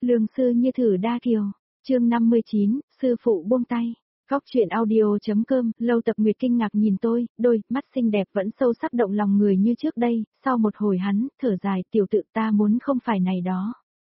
Lương sư như thử đa kiều, chương 59, sư phụ buông tay. Góc truyện audio.com, Lâu Tập Nguyệt kinh ngạc nhìn tôi, đôi mắt xinh đẹp vẫn sâu sắc động lòng người như trước đây, sau một hồi hắn, thở dài, tiểu tự ta muốn không phải này đó.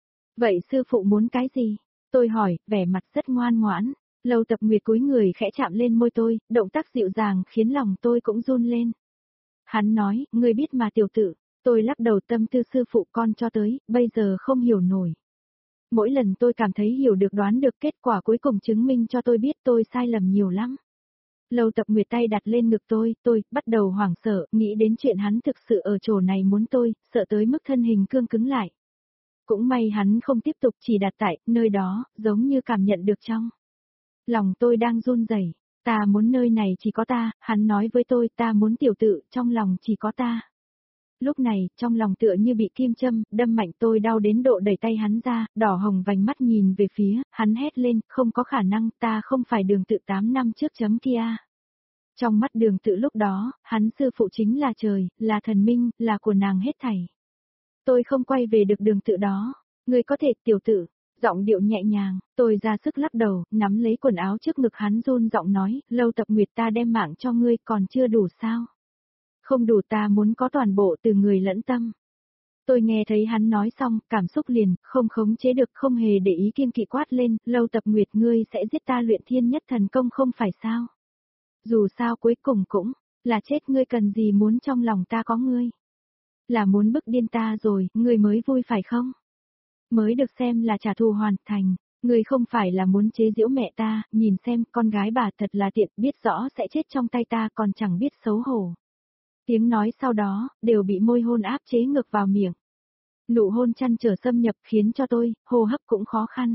Vậy sư phụ muốn cái gì? Tôi hỏi, vẻ mặt rất ngoan ngoãn. Lâu Tập Nguyệt cúi người khẽ chạm lên môi tôi, động tác dịu dàng khiến lòng tôi cũng run lên. Hắn nói, ngươi biết mà tiểu tự, tôi lắc đầu tâm tư sư phụ con cho tới, bây giờ không hiểu nổi. Mỗi lần tôi cảm thấy hiểu được đoán được kết quả cuối cùng chứng minh cho tôi biết tôi sai lầm nhiều lắm. Lâu Tập Nguyệt tay đặt lên ngực tôi bắt đầu hoảng sợ, nghĩ đến chuyện hắn thực sự ở chỗ này muốn tôi, sợ tới mức thân hình cương cứng lại. Cũng may hắn không tiếp tục chỉ đặt tại nơi đó, giống như cảm nhận được trong. Lòng tôi đang run rẩy, ta muốn nơi này chỉ có ta, hắn nói với tôi ta muốn tiểu tự, trong lòng chỉ có ta. Lúc này, trong lòng tựa như bị kim châm, đâm mạnh tôi đau đến độ đẩy tay hắn ra, đỏ hồng vành mắt nhìn về phía, hắn hét lên, không có khả năng, ta không phải Đường Tự 8 năm trước chấm kia. Trong mắt Đường Tự lúc đó, hắn sư phụ chính là trời, là thần minh, là của nàng hết thảy. Tôi không quay về được Đường Tự đó, ngươi có thể tiểu tự, giọng điệu nhẹ nhàng, tôi ra sức lắc đầu, nắm lấy quần áo trước ngực hắn run giọng nói, Lâu Tập Nguyệt ta đem mạng cho ngươi còn chưa đủ sao? Không đủ ta muốn có toàn bộ từ người lẫn tâm. Tôi nghe thấy hắn nói xong, cảm xúc liền, không khống chế được không hề để ý kiêng kỵ quát lên, Lâu Tập Nguyệt ngươi sẽ giết ta luyện thiên nhất thần công không phải sao? Dù sao cuối cùng cũng, là chết ngươi cần gì muốn trong lòng ta có ngươi? Là muốn bức điên ta rồi, ngươi mới vui phải không? Mới được xem là trả thù hoàn thành, ngươi không phải là muốn chế giễu mẹ ta, nhìn xem con gái bà thật là tiện, biết rõ sẽ chết trong tay ta còn chẳng biết xấu hổ. Tiếng nói sau đó, đều bị môi hôn áp chế ngược vào miệng. Nụ hôn chăn trở xâm nhập khiến cho tôi, hô hấp cũng khó khăn.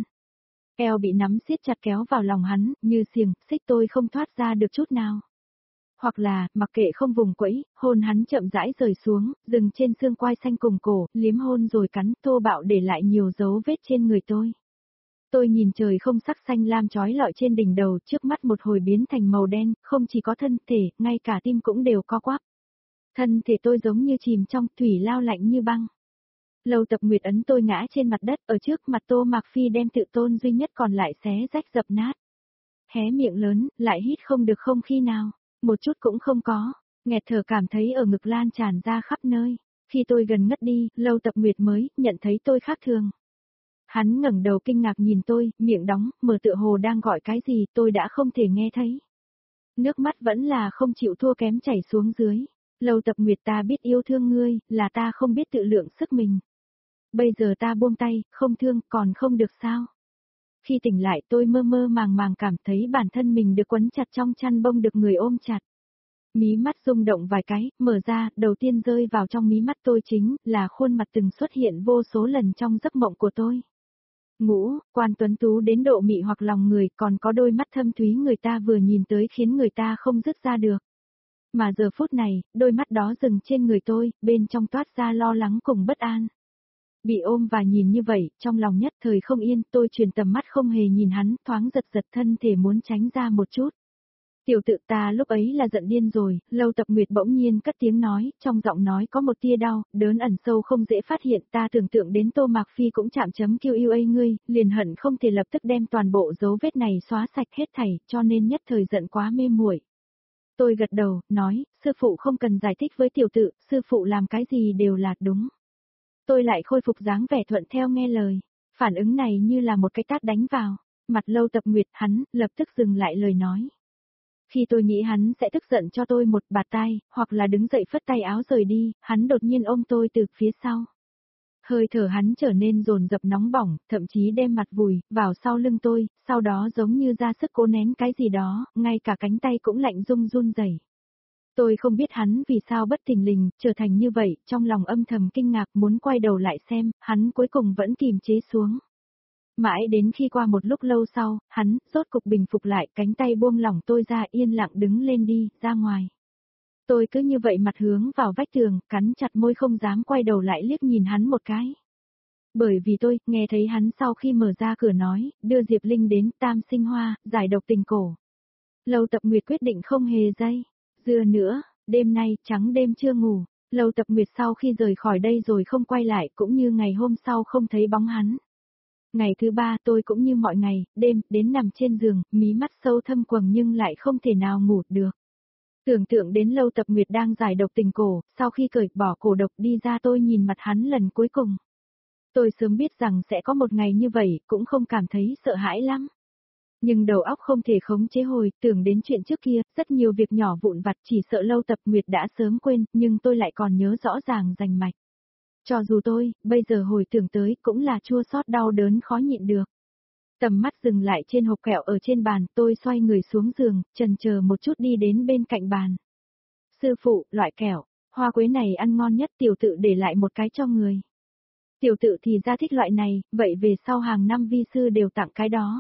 Eo bị nắm siết chặt kéo vào lòng hắn, như xiềng, xích tôi không thoát ra được chút nào. Hoặc là, mặc kệ không vùng quẫy, hôn hắn chậm rãi rời xuống, dừng trên xương quai xanh cùng cổ, liếm hôn rồi cắn, thô bạo để lại nhiều dấu vết trên người tôi. Tôi nhìn trời không sắc xanh lam chói lọi trên đỉnh đầu, trước mắt một hồi biến thành màu đen, không chỉ có thân thể, ngay cả tim cũng đều co quắp. Thân thể tôi giống như chìm trong thủy lao lạnh như băng. Lâu Tập Nguyệt ấn tôi ngã trên mặt đất, ở trước mặt Tô Mạc Phi đem tự tôn duy nhất còn lại xé rách dập nát. Hé miệng lớn, lại hít không được không khí nào, một chút cũng không có, nghẹt thở cảm thấy ở ngực lan tràn ra khắp nơi. Khi tôi gần ngất đi, Lâu Tập Nguyệt mới nhận thấy tôi khác thường. Hắn ngẩng đầu kinh ngạc nhìn tôi, miệng đóng, mở tựa hồ đang gọi cái gì tôi đã không thể nghe thấy. Nước mắt vẫn là không chịu thua kém chảy xuống dưới. Lâu Tập Nguyệt ta biết yêu thương ngươi, là ta không biết tự lượng sức mình. Bây giờ ta buông tay, không thương, còn không được sao. Khi tỉnh lại tôi mơ mơ màng màng cảm thấy bản thân mình được quấn chặt trong chăn bông được người ôm chặt. Mí mắt rung động vài cái, mở ra, đầu tiên rơi vào trong mí mắt tôi chính là khuôn mặt từng xuất hiện vô số lần trong giấc mộng của tôi. Ngũ, quan tuấn tú đến độ mị hoặc lòng người, còn có đôi mắt thâm thúy người ta vừa nhìn tới khiến người ta không dứt ra được. Mà giờ phút này, đôi mắt đó dừng trên người tôi, bên trong toát ra lo lắng cùng bất an. Bị ôm và nhìn như vậy, trong lòng nhất thời không yên, tôi chuyển tầm mắt không hề nhìn hắn, thoáng giật giật thân thể muốn tránh ra một chút. Tiểu tự ta lúc ấy là giận điên rồi, Lâu Tập Nguyệt bỗng nhiên cất tiếng nói, trong giọng nói có một tia đau, đớn ẩn sâu không dễ phát hiện, ta tưởng tượng đến Tô Mạc Phi cũng chạm chấm QUA ngươi, liền hận không thể lập tức đem toàn bộ dấu vết này xóa sạch hết thảy, cho nên nhất thời giận quá mê muội. Tôi gật đầu, nói, sư phụ không cần giải thích với tiểu tự, sư phụ làm cái gì đều là đúng. Tôi lại khôi phục dáng vẻ thuận theo nghe lời, phản ứng này như là một cái tát đánh vào, mặt Lâu Tập Nguyệt hắn, lập tức dừng lại lời nói. Khi tôi nghĩ hắn sẽ tức giận cho tôi một bạt tai, hoặc là đứng dậy phất tay áo rời đi, hắn đột nhiên ôm tôi từ phía sau. Hơi thở hắn trở nên dồn dập nóng bỏng, thậm chí đem mặt vùi vào sau lưng tôi, sau đó giống như ra sức cố nén cái gì đó, ngay cả cánh tay cũng lạnh run run rẩy. Tôi không biết hắn vì sao bất thình lình trở thành như vậy, trong lòng âm thầm kinh ngạc muốn quay đầu lại xem, hắn cuối cùng vẫn kìm chế xuống. Mãi đến khi qua một lúc lâu sau, hắn rốt cục bình phục lại, cánh tay buông lỏng tôi ra, yên lặng đứng lên đi, ra ngoài. Tôi cứ như vậy mặt hướng vào vách tường, cắn chặt môi không dám quay đầu lại liếc nhìn hắn một cái. Bởi vì tôi, nghe thấy hắn sau khi mở ra cửa nói, đưa Diệp Linh đến Tam Sinh Hoa, giải độc tình cổ. Lâu Tập Nguyệt quyết định không hề dây dưa nữa, đêm nay, trắng đêm chưa ngủ. Lâu Tập Nguyệt sau khi rời khỏi đây rồi không quay lại, cũng như ngày hôm sau không thấy bóng hắn. Ngày thứ ba tôi cũng như mọi ngày, đêm, đến nằm trên giường, mí mắt sâu thâm quầng nhưng lại không thể nào ngủ được. Tưởng tượng đến Lâu Tập Nguyệt đang giải độc tình cổ, sau khi cởi bỏ cổ độc đi ra tôi nhìn mặt hắn lần cuối cùng. Tôi sớm biết rằng sẽ có một ngày như vậy, cũng không cảm thấy sợ hãi lắm. Nhưng đầu óc không thể khống chế hồi, tưởng đến chuyện trước kia, rất nhiều việc nhỏ vụn vặt chỉ sợ Lâu Tập Nguyệt đã sớm quên, nhưng tôi lại còn nhớ rõ ràng rành mạch. Cho dù tôi, bây giờ hồi tưởng tới, cũng là chua xót đau đớn khó nhịn được. Tầm mắt dừng lại trên hộp kẹo ở trên bàn, tôi xoay người xuống giường, chần chờ một chút đi đến bên cạnh bàn. Sư phụ, loại kẹo, hoa quế này ăn ngon nhất, tiểu tự để lại một cái cho người. Tiểu tự thì ra thích loại này, vậy về sau hàng năm vi sư đều tặng cái đó.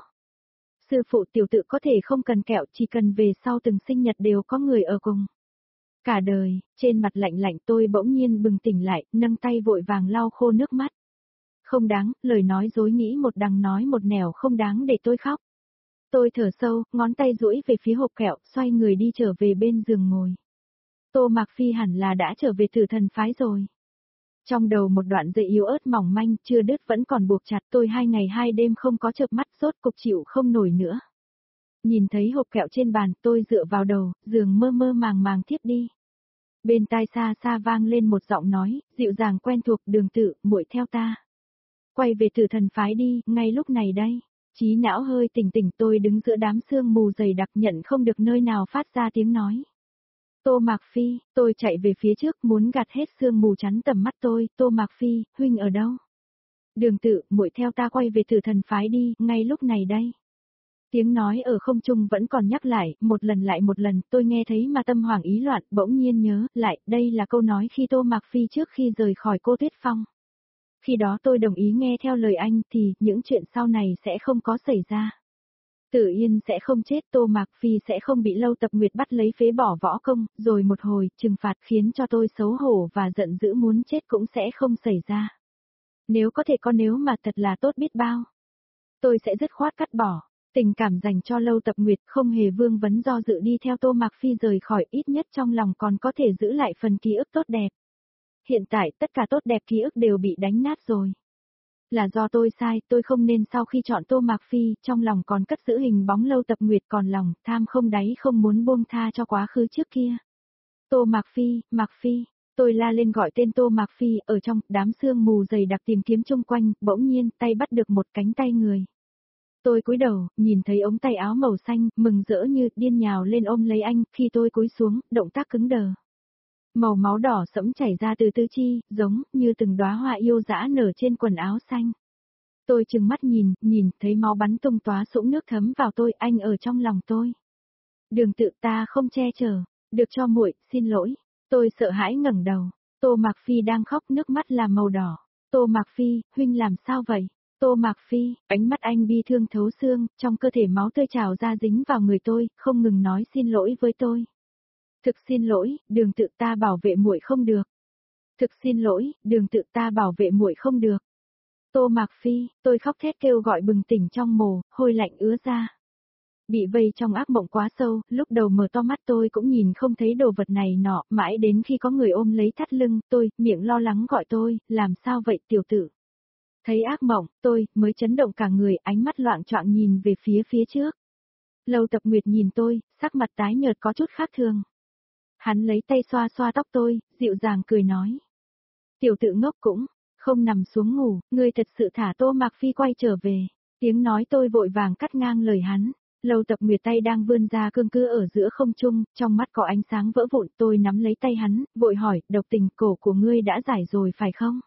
Sư phụ, tiểu tự có thể không cần kẹo, chỉ cần về sau từng sinh nhật đều có người ở cùng. Cả đời, trên mặt lạnh lạnh tôi bỗng nhiên bừng tỉnh lại, nâng tay vội vàng lau khô nước mắt. Không đáng, lời nói dối nghĩ một đằng nói một nẻo không đáng để tôi khóc. Tôi thở sâu, ngón tay duỗi về phía hộp kẹo, xoay người đi trở về bên giường ngồi. Tô Mạc Phi hẳn là đã trở về Tử Thần phái rồi. Trong đầu một đoạn dây yếu ớt mỏng manh, chưa đứt vẫn còn buộc chặt, tôi 2 ngày 2 đêm không có chợp mắt, rốt cục chịu không nổi nữa. Nhìn thấy hộp kẹo trên bàn, tôi dựa vào đầu, giường mơ mơ màng màng thiếp đi. Bên tai xa xa vang lên một giọng nói, dịu dàng quen thuộc, Đường Tự, muội theo ta. Quay về Tử Thần phái đi, ngay lúc này đây. Trí não hơi tỉnh tỉnh, tôi đứng giữa đám sương mù dày đặc, nhận không được nơi nào phát ra tiếng nói. Tô Mạc Phi, tôi chạy về phía trước muốn gạt hết sương mù chắn tầm mắt tôi, Tô Mạc Phi, huynh ở đâu? Đường Tự, muội theo ta quay về Tử Thần phái đi, ngay lúc này đây. Tiếng nói ở không trung vẫn còn nhắc lại, một lần lại một lần, tôi nghe thấy mà tâm hoảng ý loạn, bỗng nhiên nhớ, lại, đây là câu nói khi Tô Mạc Phi trước khi rời khỏi Cô Tuyết Phong. Khi đó tôi đồng ý nghe theo lời anh thì, những chuyện sau này sẽ không có xảy ra. Tử Yên sẽ không chết, Tô Mạc Phi sẽ không bị Lâu Tập Nguyệt bắt lấy phế bỏ võ công, rồi một hồi, trừng phạt khiến cho tôi xấu hổ và giận dữ muốn chết cũng sẽ không xảy ra. Nếu có thể có nếu mà thật là tốt biết bao. Tôi sẽ dứt khoát cắt bỏ. Tình cảm dành cho Lâu Tập Nguyệt không hề vương vấn do dự đi theo Tô Mạc Phi rời khỏi, ít nhất trong lòng còn có thể giữ lại phần ký ức tốt đẹp. Hiện tại tất cả tốt đẹp ký ức đều bị đánh nát rồi. Là do tôi sai, tôi không nên sau khi chọn Tô Mạc Phi, trong lòng còn cất giữ hình bóng Lâu Tập Nguyệt, còn lòng tham không đáy không muốn buông tha cho quá khứ trước kia. Tô Mạc Phi, tôi la lên gọi tên Tô Mạc Phi, ở trong đám sương mù dày đặc tìm kiếm chung quanh, bỗng nhiên tay bắt được một cánh tay người. Tôi cúi đầu, nhìn thấy ống tay áo màu xanh, mừng rỡ như điên nhào lên ôm lấy anh, khi tôi cúi xuống, động tác cứng đờ. Màu máu đỏ sẫm chảy ra từ tứ chi, giống như từng đóa hoa yêu dã nở trên quần áo xanh. Tôi trừng mắt nhìn, thấy máu bắn tung tóa sũng nước thấm vào tôi, anh ở trong lòng tôi. Đường Tự, ta không che chở, được cho muội, xin lỗi. Tôi sợ hãi ngẩng đầu, Tô Mạc Phi đang khóc, nước mắt là màu đỏ. Tô Mạc Phi, huynh làm sao vậy? Tô Mạc Phi, ánh mắt anh bi thương thấu xương, trong cơ thể máu tươi trào ra dính vào người tôi, không ngừng nói xin lỗi với tôi. Thực xin lỗi, Đường Tự, ta bảo vệ muội không được. Thực xin lỗi, Đường Tự, ta bảo vệ muội không được. Tô Mạc Phi, tôi khóc thét kêu gọi bừng tỉnh trong mồ, hôi lạnh ứa ra. Bị vây trong ác mộng quá sâu, lúc đầu mở to mắt tôi cũng nhìn không thấy đồ vật này nọ, mãi đến khi có người ôm lấy thắt lưng tôi, miệng lo lắng gọi tôi, làm sao vậy tiểu tử. Thấy ác mộng, tôi mới chấn động cả người, ánh mắt loạng choạng nhìn về phía trước. Lâu Tập Nguyệt nhìn tôi, sắc mặt tái nhợt có chút khác thường. Hắn lấy tay xoa xoa tóc tôi, dịu dàng cười nói. Tiểu tự ngốc cũng, không nằm xuống ngủ, ngươi thật sự thả Tô Mạc Phi quay trở về. Tiếng nói tôi vội vàng cắt ngang lời hắn. Lâu Tập Nguyệt tay đang vươn ra cương cư ở giữa không trung, trong mắt có ánh sáng vỡ vụn, tôi nắm lấy tay hắn, vội hỏi, độc tình cổ của ngươi đã giải rồi phải không?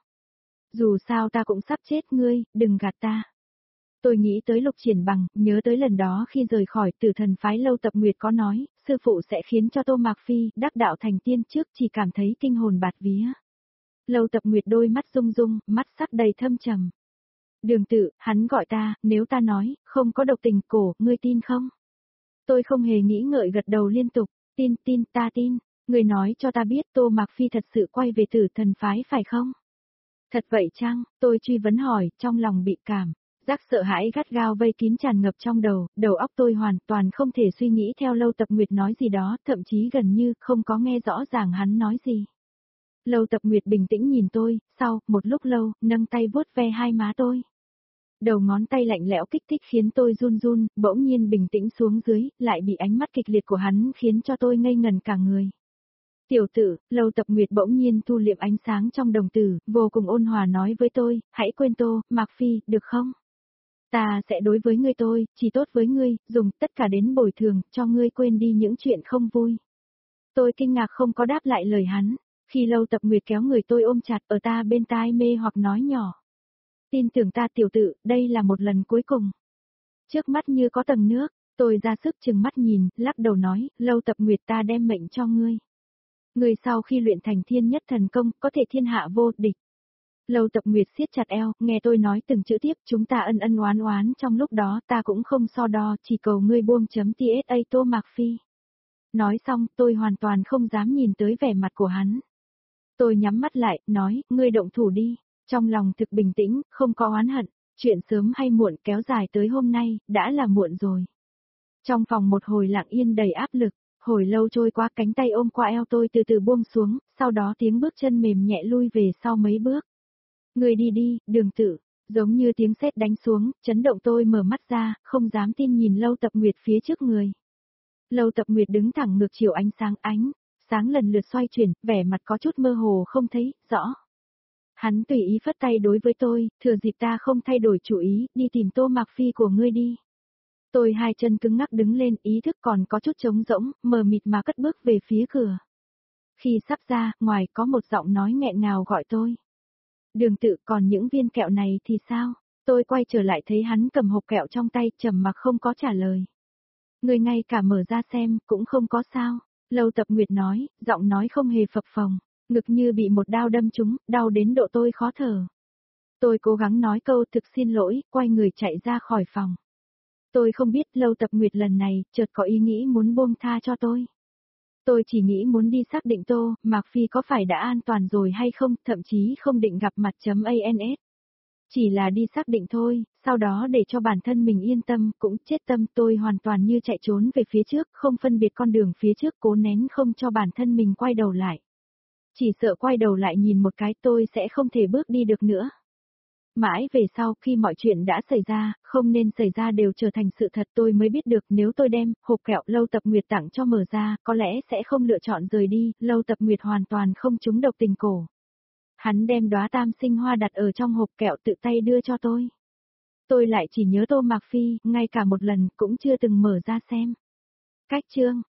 Dù sao ta cũng sắp chết ngươi, đừng gạt ta. Tôi nghĩ tới Lục Triển Bằng, nhớ tới lần đó khi rời khỏi Tử Thần phái, Lâu Tập Nguyệt có nói, sư phụ sẽ khiến cho Tô Mạc Phi đắc đạo thành tiên, trước chỉ cảm thấy kinh hồn bạt vía. Lâu Tập Nguyệt đôi mắt rung rung, mắt sắc đầy thâm trầm. Đường Tự, hắn gọi ta, nếu ta nói, không có độc tình cổ, ngươi tin không? Tôi không hề nghĩ ngợi gật đầu liên tục, tin, ta tin, ngươi nói cho ta biết Tô Mạc Phi thật sự quay về Tử Thần phái phải không? Thật vậy chăng? Tôi truy vấn hỏi, trong lòng bị cảm giác sợ hãi gắt gao vây kín tràn ngập trong đầu óc tôi hoàn toàn không thể suy nghĩ theo Lâu Tập Nguyệt nói gì đó, thậm chí gần như không có nghe rõ ràng hắn nói gì. Lâu Tập Nguyệt bình tĩnh nhìn tôi, sau một lúc lâu, nâng tay vuốt ve hai má tôi. Đầu ngón tay lạnh lẽo kích thích khiến tôi run run, bỗng nhiên bình tĩnh xuống dưới, lại bị ánh mắt kịch liệt của hắn khiến cho tôi ngây ngần cả người. Tiểu tử, Lâu Tập Nguyệt bỗng nhiên thu liệm ánh sáng trong đồng tử, vô cùng ôn hòa nói với tôi, hãy quên Tô, Mạc Phi, được không? Ta sẽ đối với ngươi tôi, chỉ tốt với ngươi, dùng tất cả đến bồi thường, cho ngươi quên đi những chuyện không vui. Tôi kinh ngạc không có đáp lại lời hắn, khi Lâu Tập Nguyệt kéo người tôi ôm chặt ở ta bên tai mê hoặc nói nhỏ. Tin tưởng ta tiểu tử, đây là một lần cuối cùng. Trước mắt như có tầng nước, tôi ra sức chừng mắt nhìn, lắc đầu nói, Lâu Tập Nguyệt ta đem mệnh cho ngươi. Ngươi sau khi luyện thành thiên nhất thần công, có thể thiên hạ vô địch. Lâu Tập Nguyệt siết chặt eo, nghe tôi nói từng chữ tiếp, chúng ta ân ân oán oán trong lúc đó ta cũng không so đo, chỉ cầu ngươi buông chấm TSA Tô Mạc Phi. Nói xong, tôi hoàn toàn không dám nhìn tới vẻ mặt của hắn. Tôi nhắm mắt lại, nói, ngươi động thủ đi, trong lòng thực bình tĩnh, không có oán hận, chuyện sớm hay muộn kéo dài tới hôm nay, đã là muộn rồi. Trong phòng một hồi lặng yên đầy áp lực, hồi lâu trôi qua cánh tay ôm qua eo tôi từ từ buông xuống, sau đó tiếng bước chân mềm nhẹ lui về sau mấy bước. Ngươi đi đi, Đường Tử, giống như tiếng sét đánh xuống, chấn động tôi mở mắt ra, không dám tin nhìn Lâu Tập Nguyệt phía trước người. Lâu Tập Nguyệt đứng thẳng ngược chiều ánh sáng lần lượt xoay chuyển, vẻ mặt có chút mơ hồ không thấy rõ. Hắn tùy ý phất tay đối với tôi, thừa dịp ta không thay đổi chủ ý, đi tìm Tô Mạc Phi của ngươi đi. Tôi hai chân cứng ngắc đứng lên, ý thức còn có chút trống rỗng, mờ mịt mà cất bước về phía cửa. Khi sắp ra, ngoài có một giọng nói nghẹn ngào gọi tôi. Đường Tự, còn những viên kẹo này thì sao? Tôi quay trở lại thấy hắn cầm hộp kẹo trong tay, trầm mặc không có trả lời. Người ngay cả mở ra xem, cũng không có sao. Lâu Tập Nguyệt nói, giọng nói không hề phập phồng, ngực như bị một đao đâm trúng, đau đến độ tôi khó thở. Tôi cố gắng nói câu thực xin lỗi, quay người chạy ra khỏi phòng. Tôi không biết Lâu Tập Nguyệt lần này, chợt có ý nghĩ muốn buông tha cho tôi. Tôi chỉ nghĩ muốn đi xác định Tô, Mạc Phi có phải đã an toàn rồi hay không, thậm chí không định gặp mặt .ans. Chỉ là đi xác định thôi, sau đó để cho bản thân mình yên tâm, cũng chết tâm tôi hoàn toàn như chạy trốn về phía trước, không phân biệt con đường phía trước cố nén không cho bản thân mình quay đầu lại. Chỉ sợ quay đầu lại nhìn một cái tôi sẽ không thể bước đi được nữa. Mãi về sau khi mọi chuyện đã xảy ra, không nên xảy ra đều trở thành sự thật tôi mới biết được nếu tôi đem hộp kẹo Lâu Tập Nguyệt tặng cho mở ra có lẽ sẽ không lựa chọn rời đi, Lâu Tập Nguyệt hoàn toàn không trúng độc tình cổ. Hắn đem đóa tam sinh hoa đặt ở trong hộp kẹo tự tay đưa cho tôi. Tôi lại chỉ nhớ Tô Mạc Phi, ngay cả một lần cũng chưa từng mở ra xem. Cách chương